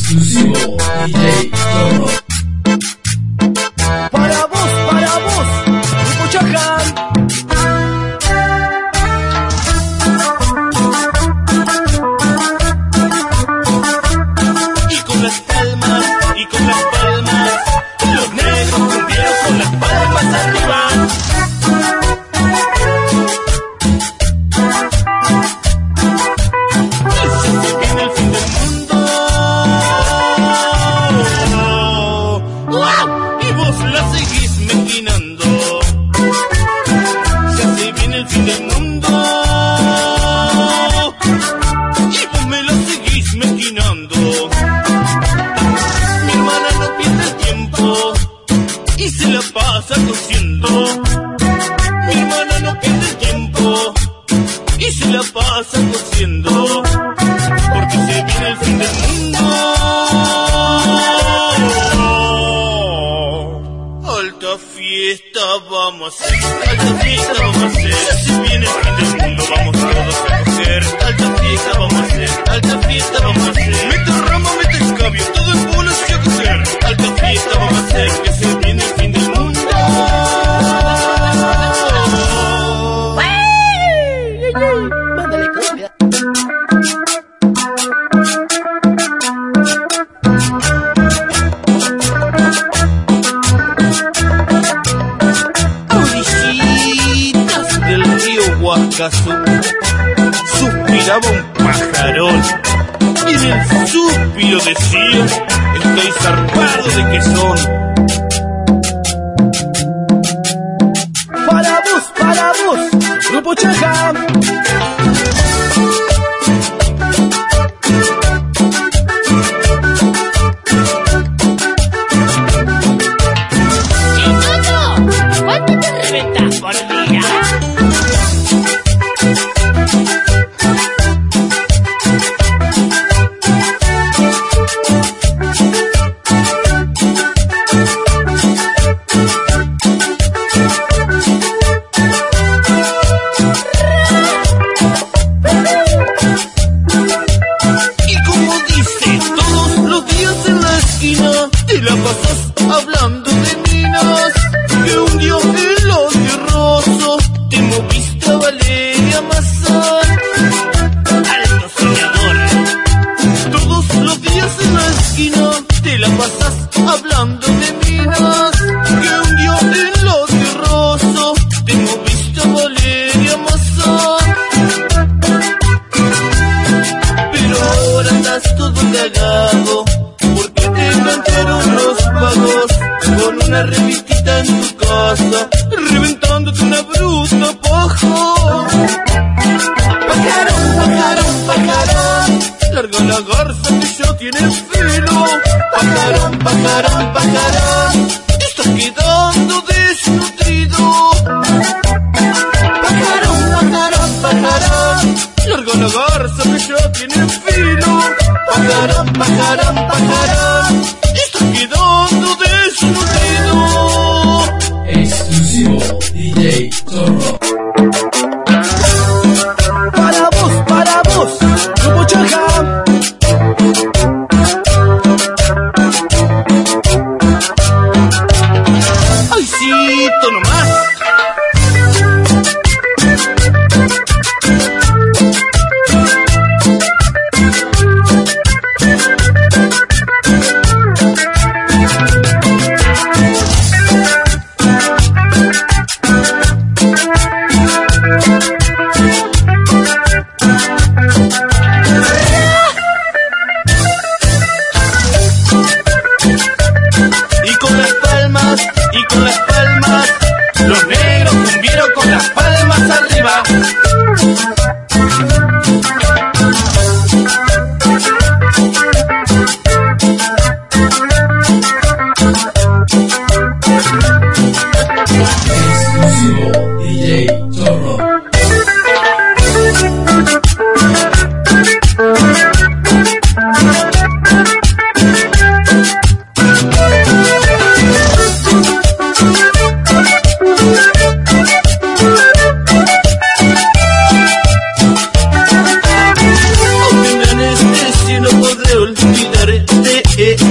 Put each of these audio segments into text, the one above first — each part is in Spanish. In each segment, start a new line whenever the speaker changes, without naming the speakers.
Exclusivo DJ Zorro.
Para vos, Grupo Chahan.
Y con las palmas, los negros cumbieros con las palmas arriba. Vamos a hacer, si viene el fin del mundo vamos todos a coger. Alta fiesta vamos a hacer, alta fiesta vamos a hacer. Mete rama, mete escabio, todo en bolas y a coger. Alta fiesta vamos a hacer, que se viene el fin del mundo.
Mándale copia.
Suspiraba un pajarón y en el suspiro decía: estoy zarpado de que son.
Para vos, Grupo Chahan.
¿Cuánto te reventas por día?
Te la pasas hablando de minas, que un día en los guerrosos te moviste a Valeria Mazán. Alto soñador. Todos los días en la esquina te la pasas hablando de minas, que un día en los guerrosos te moviste a Valeria Mazán. Pero ahora estás todo cagado los pagos con una revistita en tu casa, reventándote una bruta paja. Pajarón, larga la garza que ya tiene filo. Pajarón, te estás quedando desnutrido. Pajarón, larga la garza que ya tiene filo. Pajarón, quedando desnutrido.
Exclusivo DJ Zorro.
Para vos, Grupo Chahan.
¡Aycito nomás!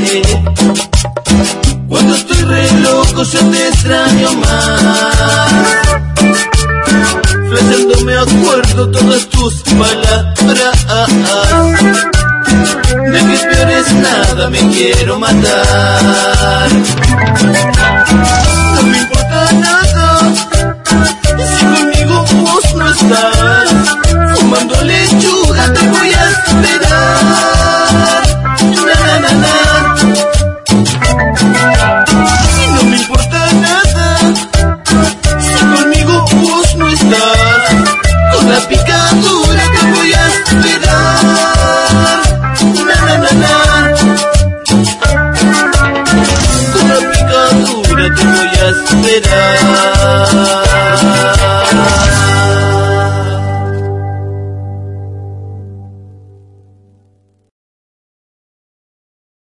Cuando estoy re loco yo te extraño más. Flasheando me acuerdo todas tus palabras. De que peor es nada, me quiero matar.